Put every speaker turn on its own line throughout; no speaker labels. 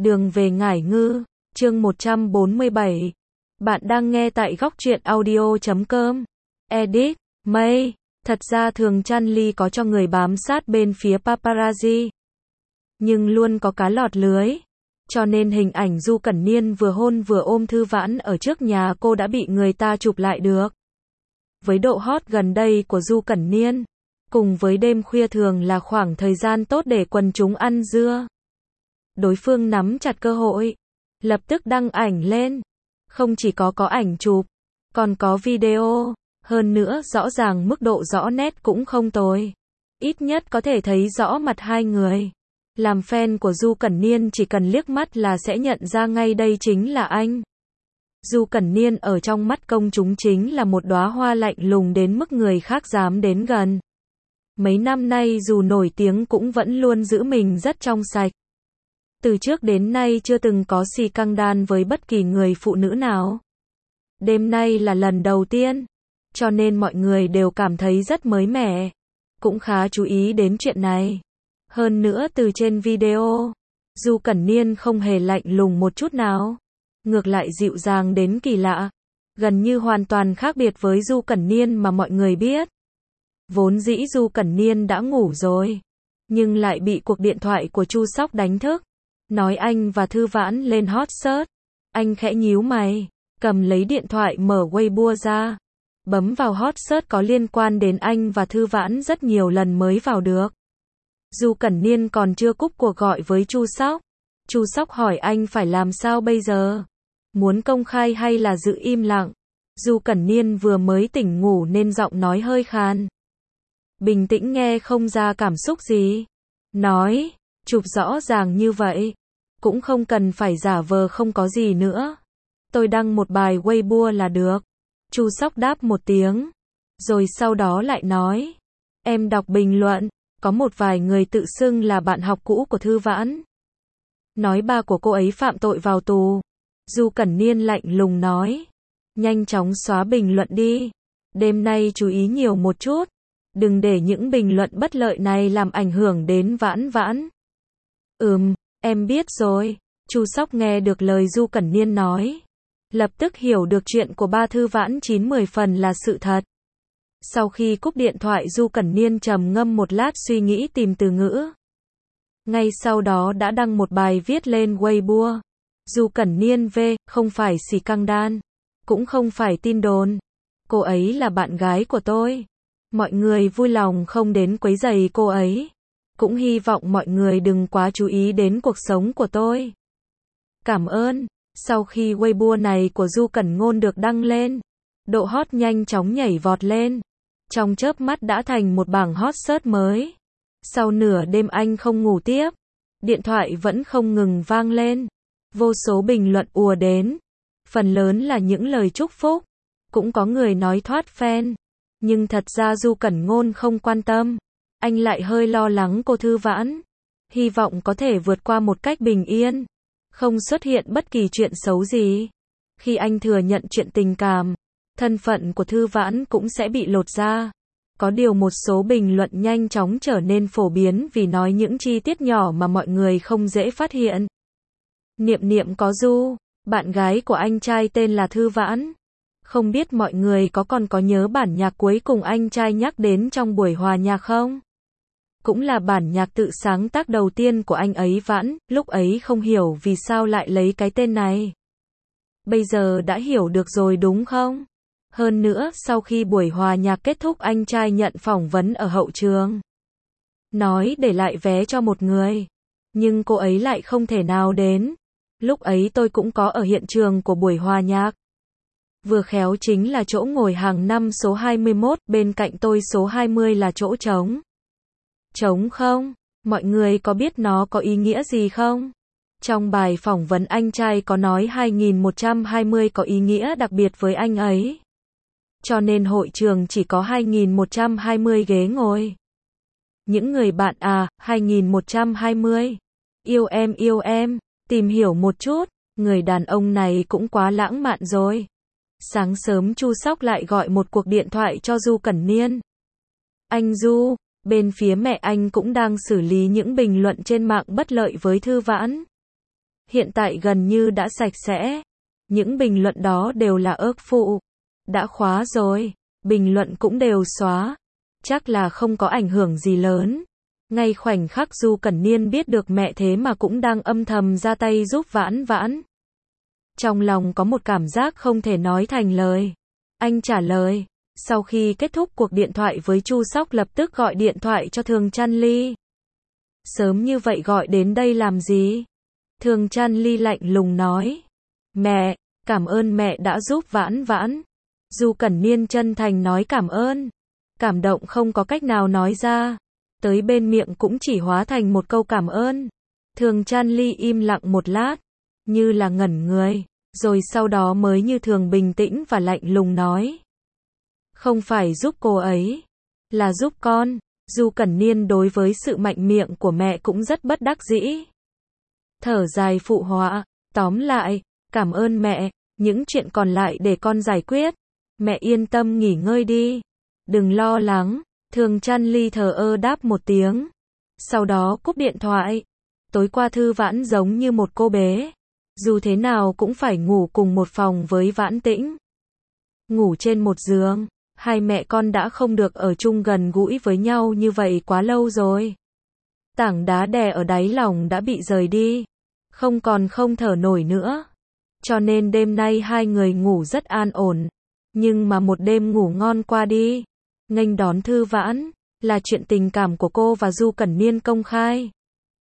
Đường về Ngải Ngư, chương 147. Bạn đang nghe tại góc truyện audio.com. Edit, May. Thật ra thường Chanly có cho người bám sát bên phía paparazzi, nhưng luôn có cá lọt lưới. Cho nên hình ảnh Du Cẩn Niên vừa hôn vừa ôm Thư Vãn ở trước nhà cô đã bị người ta chụp lại được. Với độ hot gần đây của Du Cẩn Niên, cùng với đêm khuya thường là khoảng thời gian tốt để quần chúng ăn dưa. Đối phương nắm chặt cơ hội, lập tức đăng ảnh lên. Không chỉ có ảnh chụp, còn có video, hơn nữa rõ ràng mức độ rõ nét cũng không tồi. Ít nhất có thể thấy rõ mặt hai người. Làm fan của Du Cẩn Niên chỉ cần liếc mắt là sẽ nhận ra ngay đây chính là anh. Du Cẩn Niên ở trong mắt công chúng chính là một đóa hoa lạnh lùng đến mức người khác dám đến gần. Mấy năm nay dù nổi tiếng cũng vẫn luôn giữ mình rất trong sạch. Từ trước đến nay chưa từng có scandal với bất kỳ người phụ nữ nào. Đêm nay là lần đầu tiên, cho nên mọi người đều cảm thấy rất mới mẻ, cũng khá chú ý đến chuyện này. Hơn nữa từ trên video, Du Cẩn Niên không hề lạnh lùng một chút nào, ngược lại dịu dàng đến kỳ lạ, gần như hoàn toàn khác biệt với Du Cẩn Niên mà mọi người biết. Vốn dĩ Du Cẩn Niên đã ngủ rồi, nhưng lại bị cuộc điện thoại của Chu Sóc đánh thức, nói anh và Thư Vãn lên hot search. Anh khẽ nhíu mày, cầm lấy điện thoại mở Weibo ra, bấm vào hot search có liên quan đến anh và Thư Vãn rất nhiều lần mới vào được. Du Cẩn Niên còn chưa cúp cuộc gọi với Chu Sóc. Chu Sóc hỏi anh phải làm sao bây giờ? Muốn công khai hay là giữ im lặng? Du Cẩn Niên vừa mới tỉnh ngủ nên giọng nói hơi khàn. Bình tĩnh nghe không ra cảm xúc gì. Nói, chụp rõ ràng như vậy, cũng không cần phải giả vờ không có gì nữa. Tôi đăng một bài Weibo là được. Chu Sóc đáp một tiếng, rồi sau đó lại nói. Em đọc bình luận, có một vài người tự xưng là bạn học cũ của Thư Vãn. Nói ba của cô ấy phạm tội vào tù. Du Cẩn Niên lạnh lùng nói. Nhanh chóng xóa bình luận đi. Đêm nay chú ý nhiều một chút. Đừng để những bình luận bất lợi này làm ảnh hưởng đến Vãn Vãn. Em biết rồi. Chu Sóc nghe được lời Du Cẩn Niên nói, lập tức hiểu được chuyện của ba Thư Vãn 9-10 phần là sự thật. Sau khi cúp điện thoại Du Cẩn Niên trầm ngâm một lát suy nghĩ tìm từ ngữ. Ngay sau đó đã đăng một bài viết lên Weibo. Du Cẩn Niên V, không phải scandal, cũng không phải tin đồn. Cô ấy là bạn gái của tôi. Mọi người vui lòng không đến quấy rầy cô ấy. Cũng hy vọng mọi người đừng quá chú ý đến cuộc sống của tôi. Cảm ơn. Sau khi Weibo này của Du Cẩn Ngôn được đăng lên, độ hot nhanh chóng nhảy vọt lên. Trong chớp mắt đã thành một bảng hot search mới. Sau nửa đêm anh không ngủ tiếp, điện thoại vẫn không ngừng vang lên. Vô số bình luận ùa đến, phần lớn là những lời chúc phúc, cũng có người nói thoát fan. Nhưng thật ra Du Cẩn Ngôn không quan tâm, anh lại hơi lo lắng cô Thư Vãn, hy vọng có thể vượt qua một cách bình yên, không xuất hiện bất kỳ chuyện xấu gì. Khi anh thừa nhận chuyện tình cảm, thân phận của Thư Vãn cũng sẽ bị lột ra. Có điều một số bình luận nhanh chóng trở nên phổ biến vì nói những chi tiết nhỏ mà mọi người không dễ phát hiện. Niệm Niệm có Du, bạn gái của anh trai tên là Thư Vãn. Không biết mọi người còn có nhớ bản nhạc cuối cùng anh trai nhắc đến trong buổi hòa nhạc không? Cũng là bản nhạc tự sáng tác đầu tiên của anh ấy Vãn, lúc ấy không hiểu vì sao lại lấy cái tên này. Bây giờ đã hiểu được rồi đúng không? Hơn nữa, sau khi buổi hòa nhạc kết thúc anh trai nhận phỏng vấn ở hậu trường. Nói để lại vé cho một người. Nhưng cô ấy lại không thể nào đến. Lúc ấy tôi cũng có ở hiện trường của buổi hòa nhạc. Vừa khéo chính là chỗ ngồi hàng năm số 21, bên cạnh tôi số 20 là chỗ trống. Trống không? Mọi người có biết nó có ý nghĩa gì không? Trong bài phỏng vấn anh trai có nói 2120 có ý nghĩa đặc biệt với anh ấy. Cho nên hội trường chỉ có 2120 ghế ngồi. Những người bạn 2120. Yêu em, tìm hiểu một chút, người đàn ông này cũng quá lãng mạn rồi. Sáng sớm Chu Sóc lại gọi một cuộc điện thoại cho Du Cẩn Niên. Anh Du, bên phía mẹ anh cũng đang xử lý những bình luận trên mạng bất lợi với Thư Vãn. hiện tại gần như đã sạch sẽ. Những bình luận đó đều là ước phụ. Đã khóa rồi, bình luận cũng đều xóa. Chắc là không có ảnh hưởng gì lớn. Ngay khoảnh khắc Du Cẩn Niên biết được mẹ thế mà cũng đang âm thầm ra tay giúp Vãn Vãn. Trong lòng có một cảm giác không thể nói thành lời. Anh trả lời. Sau khi kết thúc cuộc điện thoại với Chu Sóc lập tức gọi điện thoại cho Thường Trăn Ly. Sớm như vậy gọi đến đây làm gì? Thường Trăn Ly lạnh lùng nói. Mẹ, cảm ơn mẹ đã giúp Vãn Vãn. Du Cẩn Niên chân thành nói cảm ơn. Cảm động không có cách nào nói ra. Tới bên miệng cũng chỉ hóa thành một câu cảm ơn. Thường Trăn Ly im lặng một lát, như là ngẩn người, rồi sau đó mới như thường bình tĩnh và lạnh lùng nói. Không phải giúp cô ấy, là giúp con. Du Cẩn Niên đối với sự mạnh miệng của mẹ cũng rất bất đắc dĩ. Thở dài phụ họa, tóm lại, cảm ơn mẹ, những chuyện còn lại để con giải quyết. Mẹ yên tâm nghỉ ngơi đi. Đừng lo lắng. Thường Trăn Ly thờ ơ đáp một tiếng. Sau đó cúp điện thoại. Tối qua Thư Vãn giống như một cô bé. Dù thế nào cũng phải ngủ cùng một phòng với Vãn Tĩnh. Ngủ trên một giường. Hai mẹ con đã không được ở chung gần gũi với nhau như vậy quá lâu rồi. Tảng đá đè ở đáy lòng đã bị rời đi. Không còn không thở nổi nữa. Cho nên đêm nay hai người ngủ rất an ổn. Nhưng mà một đêm ngủ ngon qua đi. Nghênh đón Thư Vãn, là chuyện tình cảm của cô và Du Cẩn Niên công khai.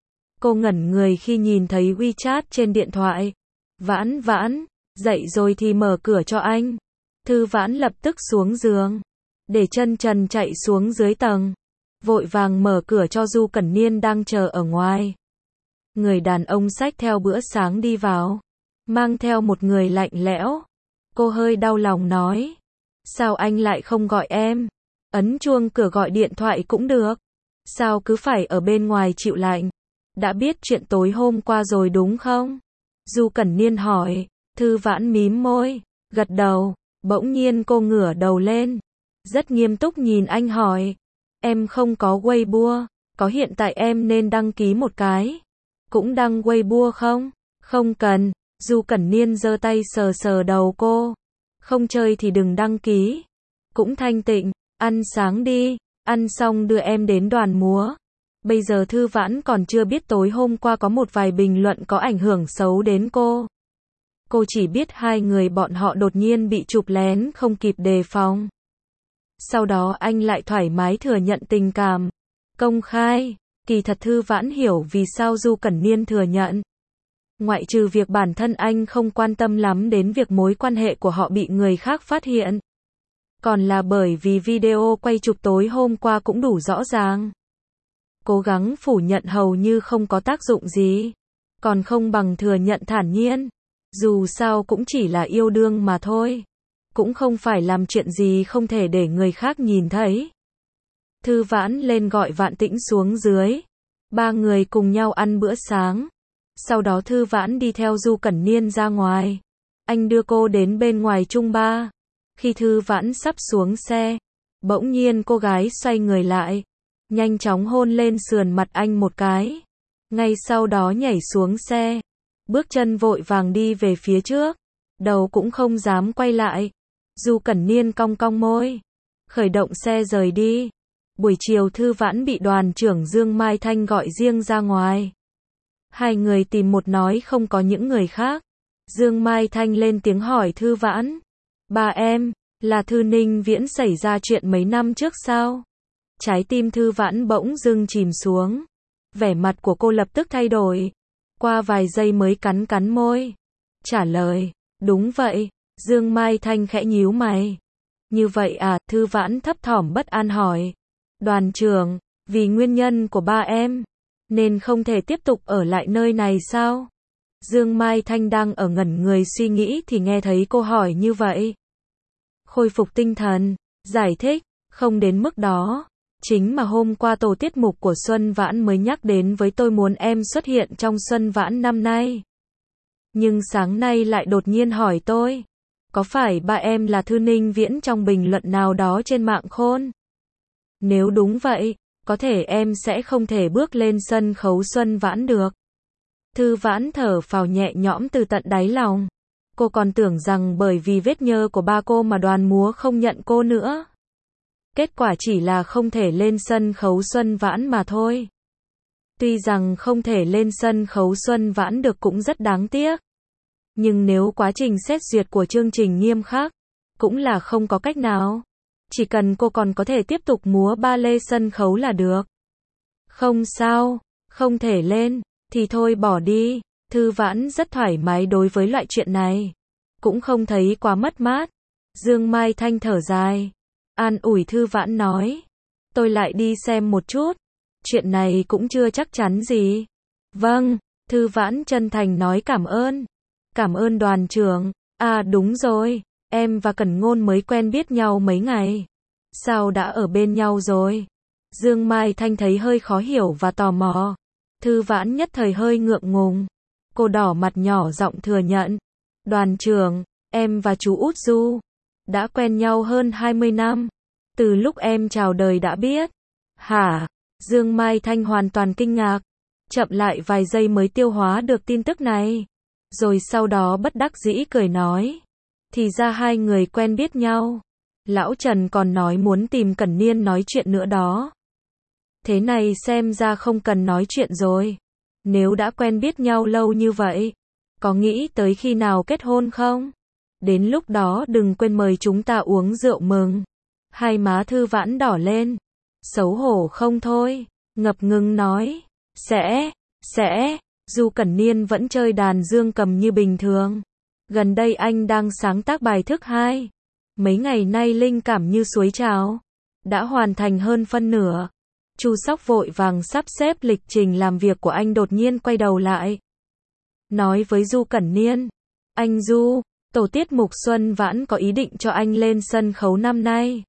Cô ngẩn người khi nhìn thấy WeChat trên điện thoại. Vãn Vãn, dậy rồi thì mở cửa cho anh. Thư Vãn lập tức xuống giường, để chân trần chạy xuống dưới tầng. Vội vàng mở cửa cho Du Cẩn Niên đang chờ ở ngoài. Người đàn ông xách theo bữa sáng đi vào, mang theo một người lạnh lẽo. Cô hơi đau lòng nói. Sao anh lại không gọi em? Ấn chuông cửa gọi điện thoại cũng được. Sao cứ phải ở bên ngoài chịu lạnh? Đã biết chuyện tối hôm qua rồi đúng không? Du Cẩn Niên hỏi. Thư Vãn mím môi, gật đầu. Bỗng nhiên cô ngửa đầu lên, rất nghiêm túc nhìn anh hỏi. Em không có Weibo, có hiện tại em nên đăng ký một cái. Cũng đăng Weibo không? Không cần. Du Cẩn Niên giơ tay sờ sờ đầu cô. Không chơi thì đừng đăng ký. Cũng thanh tịnh. Ăn sáng đi, ăn xong đưa em đến đoàn múa. Bây giờ Thư Vãn còn chưa biết tối hôm qua có một vài bình luận có ảnh hưởng xấu đến cô. Cô chỉ biết hai người bọn họ đột nhiên bị chụp lén không kịp đề phòng. Sau đó anh lại thoải mái thừa nhận tình cảm. Công khai, kỳ thật Thư Vãn hiểu vì sao Du Cẩn Niên thừa nhận. Ngoại trừ việc bản thân anh không quan tâm lắm đến việc mối quan hệ của họ bị người khác phát hiện. Còn là bởi vì video quay chụp tối hôm qua cũng đủ rõ ràng. Cố gắng phủ nhận hầu như không có tác dụng gì. Còn không bằng thừa nhận thản nhiên. Dù sao cũng chỉ là yêu đương mà thôi. Cũng không phải làm chuyện gì không thể để người khác nhìn thấy. Thư Vãn lên gọi Vạn Tĩnh xuống dưới. Ba người cùng nhau ăn bữa sáng. Sau đó Thư Vãn đi theo Du Cẩn Niên ra ngoài. Anh đưa cô đến bên ngoài Trung Ba. Khi Thư Vãn sắp xuống xe, bỗng nhiên cô gái xoay người lại, nhanh chóng hôn lên sườn mặt anh một cái. Ngay sau đó nhảy xuống xe, bước chân vội vàng đi về phía trước, đầu cũng không dám quay lại. Du Cẩn Niên cong cong môi, khởi động xe rời đi. Buổi chiều Thư Vãn bị đoàn trưởng Dương Mai Thanh gọi riêng ra ngoài. Hai người tìm một nói không có những người khác. Dương Mai Thanh lên tiếng hỏi Thư Vãn. Ba em, là Thư Ninh Viễn xảy ra chuyện mấy năm trước sao? Trái tim Thư Vãn bỗng dưng chìm xuống. Vẻ mặt của cô lập tức thay đổi. Qua vài giây mới cắn cắn môi. Trả lời, đúng vậy. Dương Mai Thanh khẽ nhíu mày. Như vậy à? Thư Vãn thấp thỏm bất an hỏi. Đoàn trưởng, vì nguyên nhân của ba em, nên không thể tiếp tục ở lại nơi này sao? Dương Mai Thanh đang ở ngẩn người suy nghĩ thì nghe thấy cô hỏi như vậy. Khôi phục tinh thần, giải thích, không đến mức đó. Chính mà hôm qua tổ tiết mục của Xuân Vãn mới nhắc đến với tôi muốn em xuất hiện trong Xuân Vãn năm nay. Nhưng sáng nay lại đột nhiên hỏi tôi, có phải ba em là Thư Ninh Viễn trong bình luận nào đó trên mạng khôn? Nếu đúng vậy, có thể em sẽ không thể bước lên sân khấu Xuân Vãn được. Thư Vãn thở phào nhẹ nhõm từ tận đáy lòng. Cô còn tưởng rằng bởi vì vết nhơ của ba cô mà đoàn múa không nhận cô nữa. Kết quả chỉ là không thể lên sân khấu Xuân Vãn mà thôi. Tuy rằng không thể lên sân khấu Xuân Vãn được cũng rất đáng tiếc. Nhưng nếu quá trình xét duyệt của chương trình nghiêm khắc, cũng là không có cách nào. Chỉ cần cô còn có thể tiếp tục múa ba lê sân khấu là được. Không sao, không thể lên, thì thôi bỏ đi. Thư Vãn rất thoải mái đối với loại chuyện này. Cũng không thấy quá mất mát. Dương Mai Thanh thở dài. An ủi Thư Vãn nói. Tôi lại đi xem một chút. Chuyện này cũng chưa chắc chắn gì. Vâng, Thư Vãn chân thành nói cảm ơn. Cảm ơn đoàn trưởng. À đúng rồi, em và Cẩn Ngôn mới quen biết nhau mấy ngày. Sao đã ở bên nhau rồi? Dương Mai Thanh thấy hơi khó hiểu và tò mò. Thư Vãn nhất thời hơi ngượng ngùng. Cô đỏ mặt nhỏ giọng thừa nhận. Đoàn trưởng, em và chú Út Du đã quen nhau hơn 20 năm. Từ lúc em chào đời đã biết. Hả? Dương Mai Thanh hoàn toàn kinh ngạc. Chậm lại vài giây mới tiêu hóa được tin tức này. Rồi sau đó bất đắc dĩ cười nói. Thì ra hai người quen biết nhau. Lão Trần còn nói muốn tìm Cẩn Niên nói chuyện nữa đó. Thế này xem ra không cần nói chuyện rồi. Nếu đã quen biết nhau lâu như vậy, có nghĩ tới khi nào kết hôn không? Đến lúc đó đừng quên mời chúng ta uống rượu mừng. Hai má Thư Vãn đỏ lên. Xấu hổ không thôi. Ngập ngừng nói. Sẽ. Du Cẩn Niên vẫn chơi đàn dương cầm như bình thường. Gần đây anh đang sáng tác bài thức 2. Mấy ngày nay linh cảm như suối trào. Đã hoàn thành hơn phân nửa. Chu Sóc vội vàng sắp xếp lịch trình làm việc của anh đột nhiên quay đầu lại. Nói với Du Cẩn Niên. Anh Du, tổ tiết mục Xuân Vãn có ý định cho anh lên sân khấu năm nay.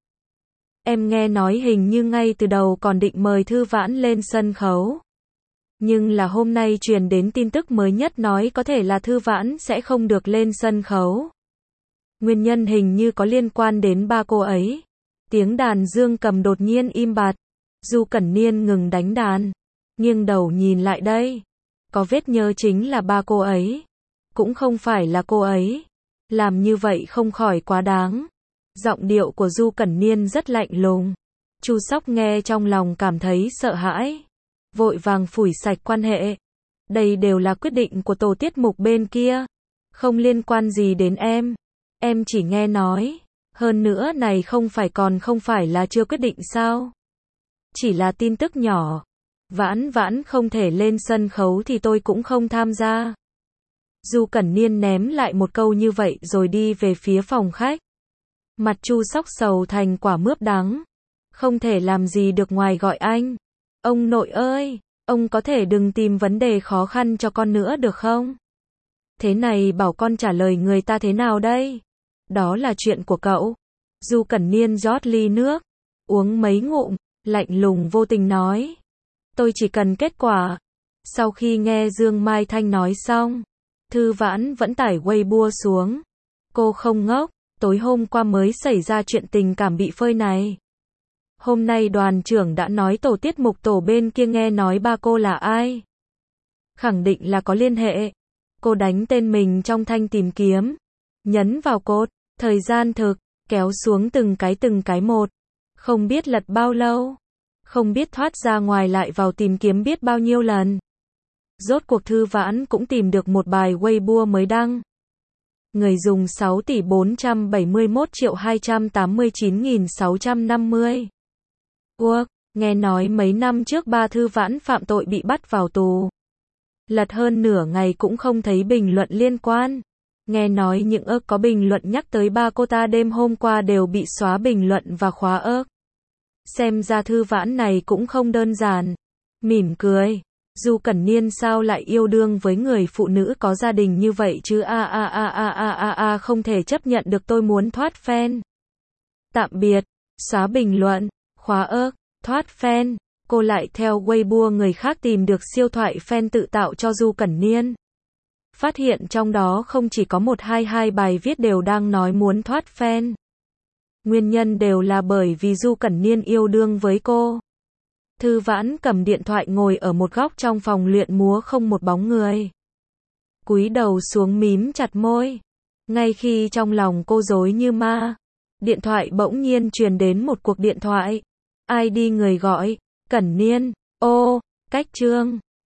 Em nghe nói hình như ngay từ đầu còn định mời Thư Vãn lên sân khấu. Nhưng là hôm nay truyền đến tin tức mới nhất nói có thể là Thư Vãn sẽ không được lên sân khấu. Nguyên nhân hình như có liên quan đến ba cô ấy. Tiếng đàn dương cầm đột nhiên im bặt. Du Cẩn Niên ngừng đánh đàn. Nghiêng đầu nhìn lại đây. Có vết nhơ chính là ba cô ấy. Cũng không phải là cô ấy. Làm như vậy không khỏi quá đáng. Giọng điệu của Du Cẩn Niên rất lạnh lùng. Chu Sóc nghe trong lòng cảm thấy sợ hãi. Vội vàng phủi sạch quan hệ. Đây đều là quyết định của tổ tiết mục bên kia. Không liên quan gì đến em. Em chỉ nghe nói. Hơn nữa này không phải là chưa quyết định sao? Chỉ là tin tức nhỏ. Vãn không thể lên sân khấu thì tôi cũng không tham gia. Du Cẩn Niên ném lại một câu như vậy rồi đi về phía phòng khách. Mặt Chu Sóc sầu thành quả mướp đắng. Không thể làm gì được ngoài gọi anh. Ông nội ơi, ông có thể đừng tìm vấn đề khó khăn cho con nữa được không? Thế này bảo con trả lời người ta thế nào đây? Đó là chuyện của cậu. Du Cẩn Niên rót ly nước, uống mấy ngụm, lạnh lùng vô tình nói. Tôi chỉ cần kết quả. Sau khi nghe Dương Mai Thanh nói xong, Thư Vãn vẫn tải Weibo xuống. Cô không ngốc, tối hôm qua mới xảy ra chuyện tình cảm bị phơi này. Hôm nay đoàn trưởng đã nói tổ tiết mục tổ bên kia nghe nói ba cô là ai. Khẳng định là có liên hệ. Cô đánh tên mình trong thanh tìm kiếm. Nhấn vào cột, thời gian thực, kéo xuống từng cái một. Không biết lật bao lâu. Không biết thoát ra ngoài lại vào tìm kiếm biết bao nhiêu lần. Rốt cuộc Thư Vãn cũng tìm được một bài Weibo mới đăng. Người dùng 6.471.289.650. Nghe nói mấy năm trước ba Thư Vãn phạm tội bị bắt vào tù. Lật hơn nửa ngày cũng không thấy bình luận liên quan. Nghe nói những có bình luận nhắc tới ba cô ta đêm hôm qua đều bị xóa bình luận và khóa Xem ra Thư Vãn này cũng không đơn giản. Mỉm cười. Du Cẩn Niên sao lại yêu đương với người phụ nữ có gia đình như vậy chứ không thể chấp nhận được tôi muốn thoát fan. Tạm biệt. Xóa bình luận. Khóa thoát fan. Cô lại theo Weibo người khác tìm được siêu thoại fan tự tạo cho Du Cẩn Niên. Phát hiện trong đó không chỉ có 1-2 bài viết đều đang nói muốn thoát fan. Nguyên nhân đều là bởi vì Du Cẩn Niên yêu đương với cô. Thư Vãn cầm điện thoại ngồi ở một góc trong phòng luyện múa không một bóng người. cúi đầu xuống mím chặt môi. Ngay khi trong lòng cô rối như ma, điện thoại bỗng nhiên truyền đến một cuộc điện thoại. ID người gọi, Cẩn Niên. Ô, Cách Trương.